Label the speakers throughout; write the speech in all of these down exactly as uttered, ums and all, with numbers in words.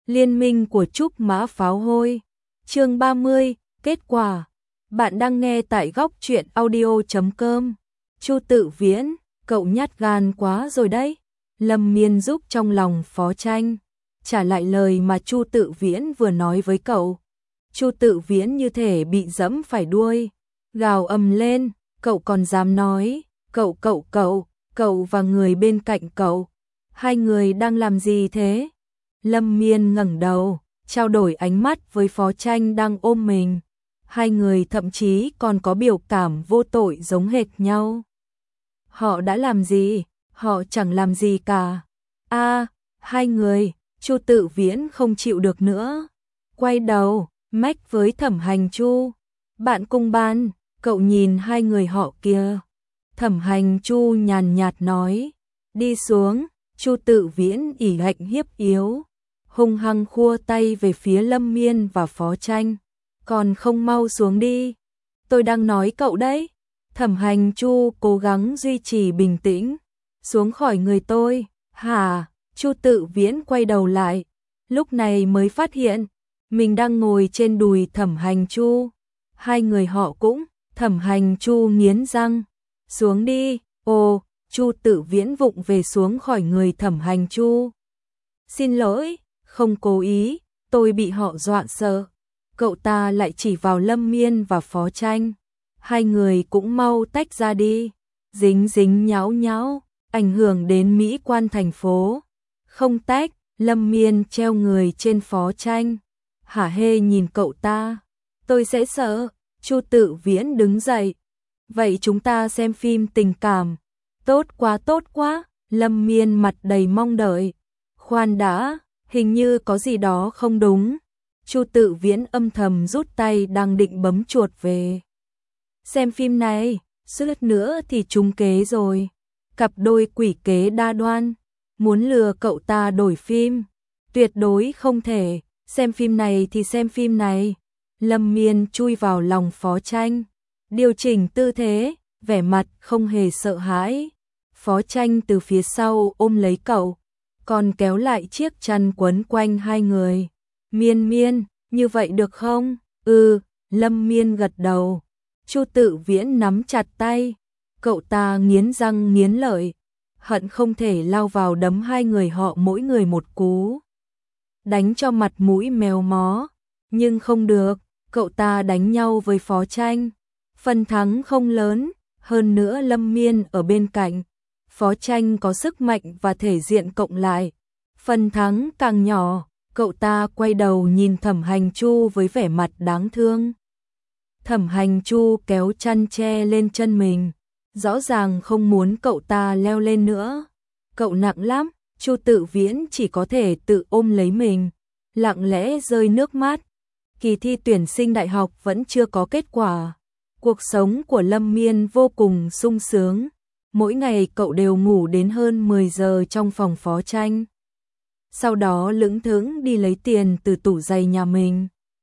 Speaker 1: Liên minh của Trúc Mã Pháo Hôi. Chương ba mươi, kết quả. Bạn đang nghe tại góc truyện audio chấm com. Chu Tự Viễn, cậu nhát gan quá rồi đấy. Lâm Miên giúp trong lòng Phó Tranh trả lại lời mà Chu Tự Viễn vừa nói với cậu. Chu Tự Viễn như thể bị dẫm phải đuôi, gào ầm lên, cậu còn dám nói, cậu cậu cậu, cậu và người bên cạnh cậu, hai người đang làm gì thế? Lâm Miên ngẩng đầu, trao đổi ánh mắt với Phó Tranh đang ôm mình. Hai người thậm chí còn có biểu cảm vô tội giống hệt nhau. Họ đã làm gì? Họ chẳng làm gì cả. A, hai người, Chu Tự Viễn không chịu được nữa. Quay đầu, mách với Thẩm Hành Chu. Bạn cùng ban, cậu nhìn hai người họ kia. Thẩm Hành Chu nhàn nhạt nói. Đi xuống, Chu Tự Viễn ỉ hạnh hiếp yếu. Hung hăng khua tay về phía Lâm Miên và Phó Tranh. Còn không mau xuống đi. Tôi đang nói cậu đấy. Thẩm Hành Chu cố gắng duy trì bình tĩnh. Xuống khỏi người tôi. Hả? Chu Tự Viễn quay đầu lại. Lúc này mới phát hiện. Mình đang ngồi trên đùi Thẩm Hành Chu. Hai người họ cũng. Thẩm Hành Chu nghiến răng. Xuống đi. Ồ, Chu Tự Viễn vụng về xuống khỏi người Thẩm Hành Chu. Xin lỗi, không cố ý. Tôi bị họ dọa sợ. Cậu ta lại chỉ vào Lâm Miên và Phó Tranh. Hai người cũng mau tách ra đi. Dính dính nháo nháo, ảnh hưởng đến mỹ quan thành phố. Không tách, Lâm Miên treo người trên Phó Tranh. Hả hê nhìn cậu ta. Tôi sẽ sợ. Chu Tự Viễn đứng dậy. Vậy chúng ta xem phim tình cảm. Tốt quá tốt quá. Lâm Miên mặt đầy mong đợi. Khoan đã, hình như có gì đó không đúng. Chu Tự Viễn âm thầm rút tay đang định bấm chuột về. Xem phim này, suýt nữa thì trúng kế rồi. Cặp đôi quỷ kế đa đoan, muốn lừa cậu ta đổi phim. Tuyệt đối không thể, xem phim này thì xem phim này. Lâm Miên chui vào lòng Phó Tranh, điều chỉnh tư thế, vẻ mặt không hề sợ hãi. Phó Tranh từ phía sau ôm lấy cậu, còn kéo lại chiếc chăn quấn quanh hai người. Miên Miên, như vậy được không? Ừ, Lâm Miên gật đầu. Chu Tự Viễn nắm chặt tay. Cậu ta nghiến răng nghiến lợi, hận không thể lao vào đấm hai người họ mỗi người một cú. Đánh cho mặt mũi mèo mó. Nhưng không được, cậu ta đánh nhau với Phó Tranh. Phần thắng không lớn, hơn nữa Lâm Miên ở bên cạnh. Phó Tranh có sức mạnh và thể diện cộng lại. Phần thắng càng nhỏ. Cậu ta quay đầu nhìn Thẩm Hành Chu với vẻ mặt đáng thương. Thẩm Hành Chu kéo chăn che lên chân mình, rõ ràng không muốn cậu ta leo lên nữa. Cậu nặng lắm, Chu Tự Viễn chỉ có thể tự ôm lấy mình, lặng lẽ rơi nước mắt. Kỳ thi tuyển sinh đại học vẫn chưa có kết quả. Cuộc sống của Lâm Miên vô cùng sung sướng. Mỗi ngày cậu đều ngủ đến hơn mười giờ trong phòng Phó Tranh. Sau đó lững thững đi lấy tiền từ tủ giày nhà mình.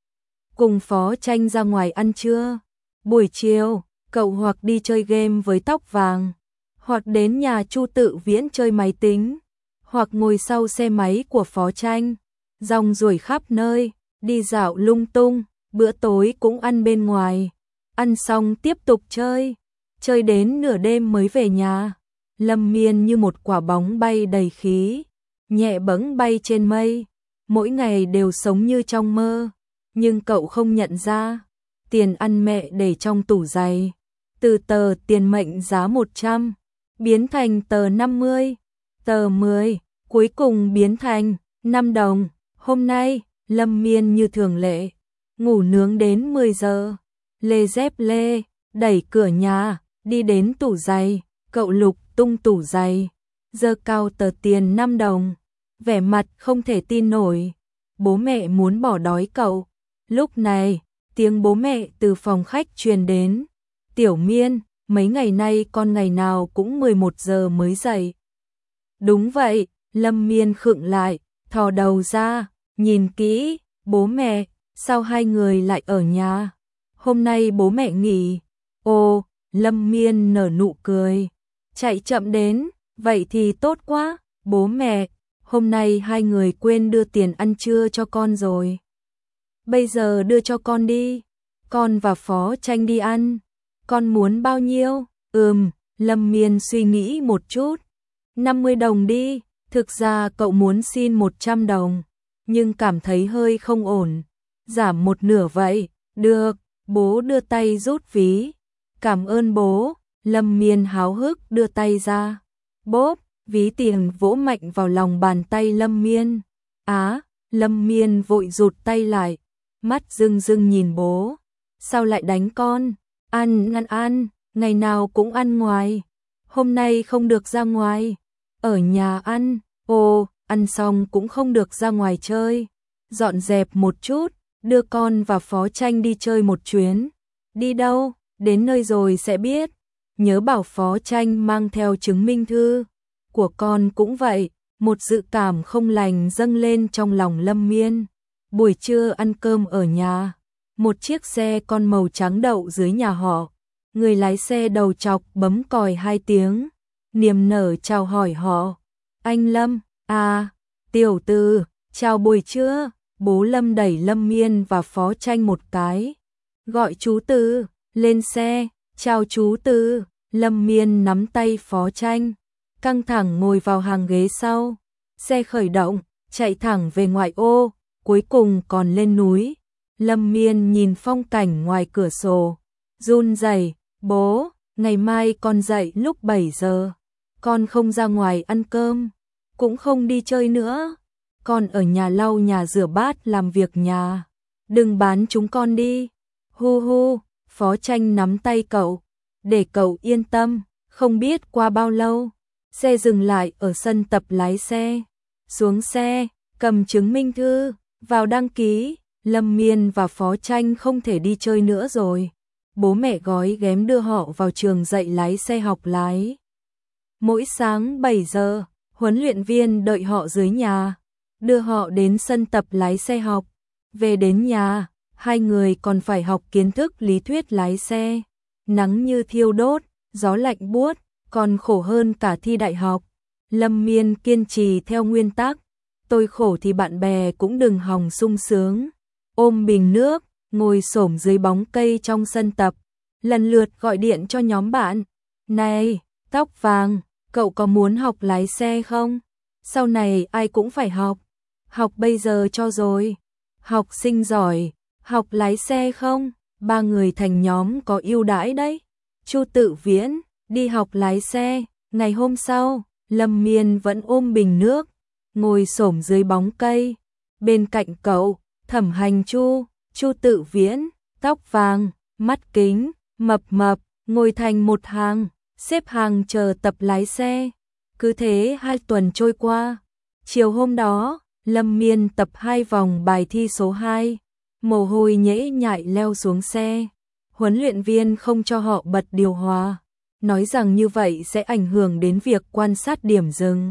Speaker 1: Cùng Phó Tranh ra ngoài ăn trưa. Buổi chiều, cậu hoặc đi chơi game với Tóc Vàng, hoặc đến nhà Chu Tự Viễn chơi máy tính, hoặc ngồi sau xe máy của Phó Tranh, rong ruổi khắp nơi, đi dạo lung tung, bữa tối cũng ăn bên ngoài. Ăn xong tiếp tục chơi, chơi đến nửa đêm mới về nhà. Lâm Miên như một quả bóng bay đầy khí, nhẹ bẫng bay trên mây, mỗi ngày đều sống như trong mơ, nhưng cậu không nhận ra, tiền ăn mẹ để trong tủ giày, từ tờ tiền mệnh giá một trăm, biến thành tờ năm mươi, tờ mười, cuối cùng biến thành năm đồng. Hôm nay, Lâm Miên như thường lệ, ngủ nướng đến mười giờ, lê dép lê, đẩy cửa nhà, đi đến tủ giày, cậu lục tung tủ giày, giơ cao tờ tiền năm đồng. Vẻ mặt không thể tin nổi. Bố mẹ muốn bỏ đói cậu. Lúc này, tiếng bố mẹ từ phòng khách truyền đến. Tiểu Miên, mấy ngày nay con ngày nào cũng mười một giờ mới dậy. Đúng vậy, Lâm Miên khựng lại, thò đầu ra, nhìn kỹ. Bố mẹ, sao hai người lại ở nhà? Hôm nay bố mẹ nghỉ. Ồ, Lâm Miên nở nụ cười. Chạy chậm đến, vậy thì tốt quá. Bố mẹ, hôm nay hai người quên đưa tiền ăn trưa cho con rồi. Bây giờ đưa cho con đi, con và Phó Tranh đi ăn. Con muốn bao nhiêu? Ừm, Lâm Miên suy nghĩ một chút. năm mươi đồng đi, thực ra cậu muốn xin một trăm đồng, nhưng cảm thấy hơi không ổn. Giảm một nửa vậy, được, bố đưa tay rút ví. Cảm ơn bố, Lâm Miên háo hức đưa tay ra. Bốp, ví tiền vỗ mạnh vào lòng bàn tay Lâm Miên. Á, Lâm Miên vội rụt tay lại, mắt rưng rưng nhìn bố. Sao lại đánh con? Ăn, ăn, ăn, ngày nào cũng ăn ngoài. Hôm nay không được ra ngoài. Ở nhà ăn, ồ, ăn xong cũng không được ra ngoài chơi. Dọn dẹp một chút, đưa con và Phó Tranh đi chơi một chuyến. Đi đâu? Đến nơi rồi sẽ biết. Nhớ bảo Phó Tranh mang theo chứng minh thư. Của con cũng vậy, một dự cảm không lành dâng lên trong lòng Lâm Miên. Buổi trưa ăn cơm ở nhà, một chiếc xe con màu trắng đậu dưới nhà họ. Người lái xe đầu chọc bấm còi hai tiếng, niềm nở chào hỏi họ. Anh Lâm, à, tiểu Từ, chào buổi trưa. Bố Lâm đẩy Lâm Miên và Phó Tranh một cái. Gọi chú Từ, lên xe, chào chú Từ. Lâm Miên nắm tay Phó Tranh, căng thẳng ngồi vào hàng ghế sau. Xe khởi động, chạy thẳng về ngoại ô, cuối cùng còn lên núi. Lâm Miên nhìn phong cảnh ngoài cửa sổ, run rẩy, bố, ngày mai con dậy lúc bảy giờ. Con không ra ngoài ăn cơm, cũng không đi chơi nữa. Con ở nhà lau nhà rửa bát làm việc nhà. Đừng bán chúng con đi. Hu hu, Phó Tranh nắm tay cậu, để cậu yên tâm. Không biết qua bao lâu, xe dừng lại ở sân tập lái xe. Xuống xe, cầm chứng minh thư, vào đăng ký. Lâm Miên và Phó Tranh không thể đi chơi nữa rồi. Bố mẹ gói ghém đưa họ vào trường dạy lái xe học lái. Mỗi sáng bảy giờ, huấn luyện viên đợi họ dưới nhà, đưa họ đến sân tập lái xe học. Về đến nhà, hai người còn phải học kiến thức lý thuyết lái xe. Nắng như thiêu đốt, gió lạnh buốt, còn khổ hơn cả thi đại học. Lâm Miên kiên trì theo nguyên tắc, tôi khổ thì bạn bè cũng đừng hòng sung sướng. Ôm bình nước, ngồi xổm dưới bóng cây trong sân tập, lần lượt gọi điện cho nhóm bạn. Này, tóc vàng, cậu có muốn học lái xe không? Sau này ai cũng phải học. Học bây giờ cho rồi. Học sinh giỏi, học lái xe không? Ba người thành nhóm có ưu đãi đấy. Chu Tự Viễn, đi học lái xe. Ngày hôm sau, Lâm Miên vẫn ôm bình nước, ngồi xổm dưới bóng cây. Bên cạnh cậu, Thẩm Hành Chu, Chu Tự Viễn, tóc vàng, mắt kính, mập mập, ngồi thành một hàng, xếp hàng chờ tập lái xe. Cứ thế hai tuần trôi qua. Chiều hôm đó, Lâm Miên tập hai vòng bài thi số hai, mồ hôi nhễ nhại leo xuống xe. Huấn luyện viên không cho họ bật điều hòa, nói rằng như vậy sẽ ảnh hưởng đến việc quan sát điểm dừng.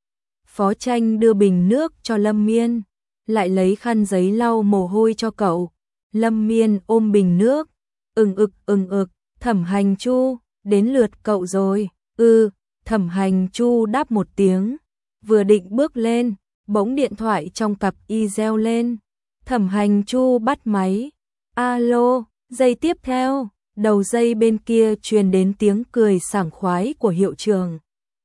Speaker 1: Phó Tranh đưa bình nước cho Lâm Miên, lại lấy khăn giấy lau mồ hôi cho cậu. Lâm Miên ôm bình nước, ừng ực ừng ực, Thẩm Hành Chu, đến lượt cậu rồi. Ừ, Thẩm Hành Chu đáp một tiếng, vừa định bước lên, bỗng điện thoại trong cặp y reo lên. Thẩm Hành Chu bắt máy. Alo, giây tiếp theo, đầu dây bên kia truyền đến tiếng cười sảng khoái của hiệu trưởng.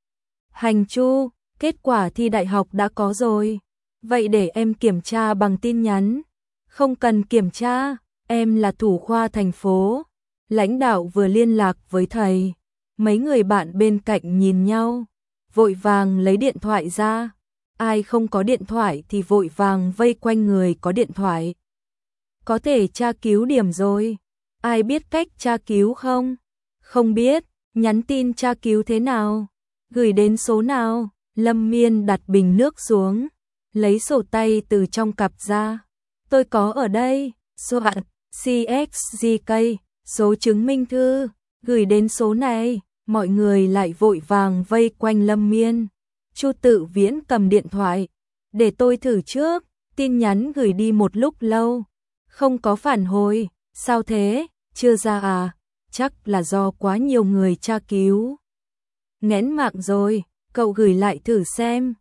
Speaker 1: Hành Chu, kết quả thi đại học đã có rồi. Vậy để em kiểm tra bằng tin nhắn. Không cần kiểm tra, em là thủ khoa thành phố. Lãnh đạo vừa liên lạc với thầy. Mấy người bạn bên cạnh nhìn nhau, vội vàng lấy điện thoại ra. Ai không có điện thoại thì vội vàng vây quanh người có điện thoại. Có thể tra cứu điểm rồi. Ai biết cách tra cứu không? Không biết, nhắn tin tra cứu thế nào? Gửi đến số nào? Lâm Miên đặt bình nước xuống, lấy sổ tay từ trong cặp ra. Tôi có ở đây, số hạn, xê ích giê ca, số chứng minh thư, gửi đến số này. Mọi người lại vội vàng vây quanh Lâm Miên. Chu Tự Viễn cầm điện thoại, để tôi thử trước. Tin nhắn gửi đi một lúc lâu, không có phản hồi. Sao thế, chưa ra à? Chắc là do quá nhiều người tra cứu. Nghẽn mạng rồi, cậu gửi lại thử xem.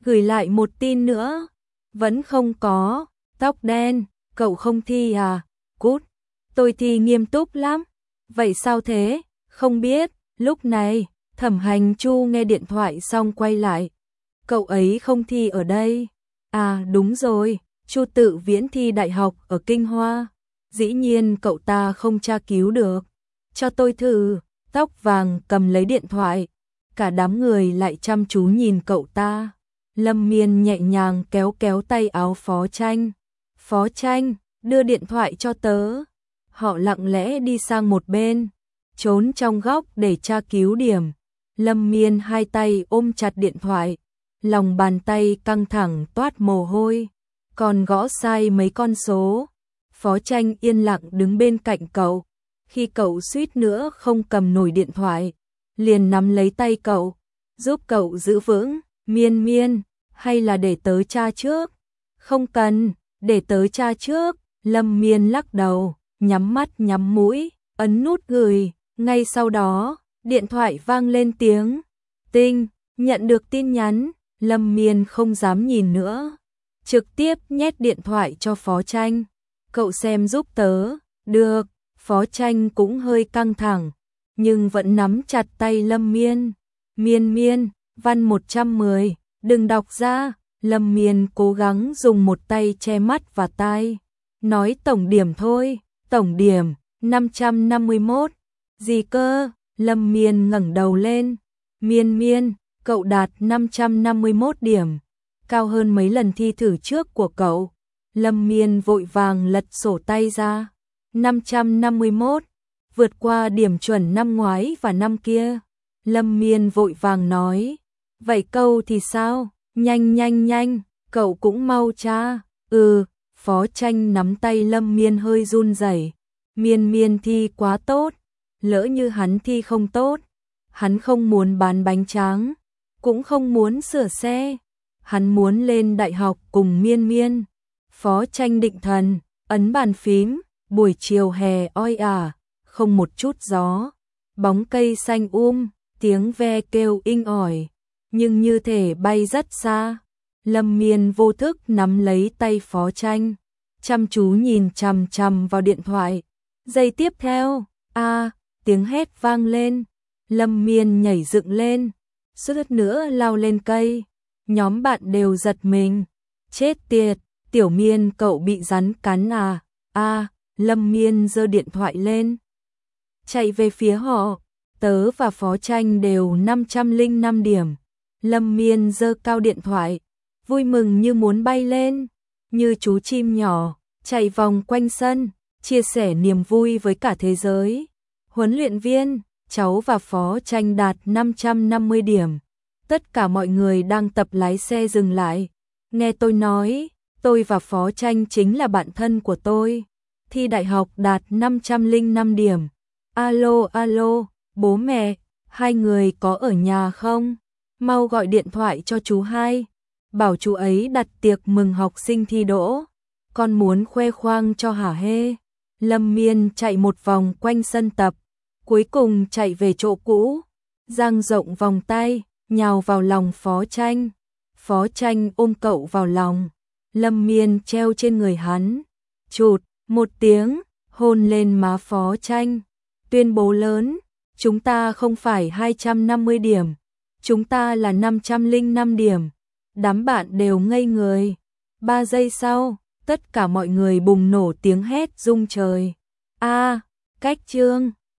Speaker 1: Gửi lại một tin nữa. Vẫn không có. Tóc đen, cậu không thi à? Cút. Tôi thi nghiêm túc lắm. Vậy sao thế? Không biết. Lúc này, Thẩm Hành Chu nghe điện thoại xong quay lại. Cậu ấy không thi ở đây. À đúng rồi, Chu Tự Viễn thi đại học ở Kinh Hoa. Dĩ nhiên cậu ta không tra cứu được. Cho tôi thử. Tóc vàng cầm lấy điện thoại. Cả đám người lại chăm chú nhìn cậu ta. Lâm Miên nhẹ nhàng kéo kéo tay áo Phó Tranh. Phó Tranh, đưa điện thoại cho tớ. Họ lặng lẽ đi sang một bên, trốn trong góc để tra cứu điểm. Lâm Miên hai tay ôm chặt điện thoại, lòng bàn tay căng thẳng toát mồ hôi, còn gõ sai mấy con số. Phó Tranh yên lặng đứng bên cạnh cậu, khi cậu suýt nữa không cầm nổi điện thoại, liền nắm lấy tay cậu, giúp cậu giữ vững. Miên Miên, hay là để tớ tra trước? Không cần, để tớ tra trước. Lâm Miên lắc đầu, nhắm mắt nhắm mũi, ấn nút gửi. Ngay sau đó, điện thoại vang lên tiếng tinh, nhận được tin nhắn. Lâm Miên không dám nhìn nữa, trực tiếp nhét điện thoại cho Phó Tranh. Cậu xem giúp tớ. Được. Phó Tranh cũng hơi căng thẳng, nhưng vẫn nắm chặt tay Lâm Miên. Miên Miên, văn một trăm mười, đừng đọc ra. Lâm Miên cố gắng dùng một tay che mắt và tai. Nói tổng điểm thôi. Tổng điểm, năm trăm năm mươi mốt. Gì cơ? Lâm Miên ngẩng đầu lên. Miên Miên, cậu đạt năm trăm năm mươi mốt điểm, cao hơn mấy lần thi thử trước của cậu. Lâm Miên vội vàng lật sổ tay ra. năm trăm năm mươi mốt, vượt qua điểm chuẩn năm ngoái và năm kia. Lâm Miên vội vàng nói. Vậy câu thì sao? Nhanh nhanh nhanh, cậu cũng mau tra. Ừ. Phó Tranh nắm tay Lâm Miên hơi run rẩy. Miên Miên thi quá tốt, lỡ như hắn thi không tốt, hắn không muốn bán bánh tráng, cũng không muốn sửa xe, hắn muốn lên đại học cùng Miên Miên. Phó Tranh định thần, ấn bàn phím. Buổi chiều hè oi ả, không một chút gió, bóng cây xanh um, tiếng ve kêu inh ỏi, nhưng như thể bay rất xa. Lâm Miên vô thức nắm lấy tay Phó Tranh, chăm chú nhìn chằm chằm vào điện thoại. Giây tiếp theo, a, tiếng hét vang lên. Lâm Miên nhảy dựng lên, suýt nữa lao lên cây. Nhóm bạn đều giật mình. Chết tiệt, Tiểu Miên cậu bị rắn cắn à? A, Lâm Miên giơ điện thoại lên, chạy về phía họ. Tớ và Phó Tranh đều năm trăm lẻ năm điểm. Lâm Miên giơ cao điện thoại, vui mừng như muốn bay lên, như chú chim nhỏ, chạy vòng quanh sân, chia sẻ niềm vui với cả thế giới. Huấn luyện viên, cháu và Phó Tranh đạt năm trăm năm mươi điểm. Tất cả mọi người đang tập lái xe dừng lại. Nghe tôi nói, tôi và Phó Tranh chính là bạn thân của tôi. Thi đại học đạt năm trăm lẻ năm điểm. Alo alo, bố mẹ, hai người có ở nhà không? Mau gọi điện thoại cho chú hai, bảo chú ấy đặt tiệc mừng học sinh thi đỗ. Con muốn khoe khoang cho hả hê. Lâm Miên chạy một vòng quanh sân tập, cuối cùng chạy về chỗ cũ, dang rộng vòng tay, nhào vào lòng Phó Tranh. Phó Tranh ôm cậu vào lòng, Lâm Miên treo trên người hắn, chụt một tiếng, hôn lên má Phó Tranh, tuyên bố lớn, chúng ta không phải hai trăm năm mươi điểm, chúng ta là năm trăm lẻ năm điểm. Đám bạn đều ngây người. Ba giây sau, tất cả mọi người bùng nổ tiếng hét rung trời. A, cách chương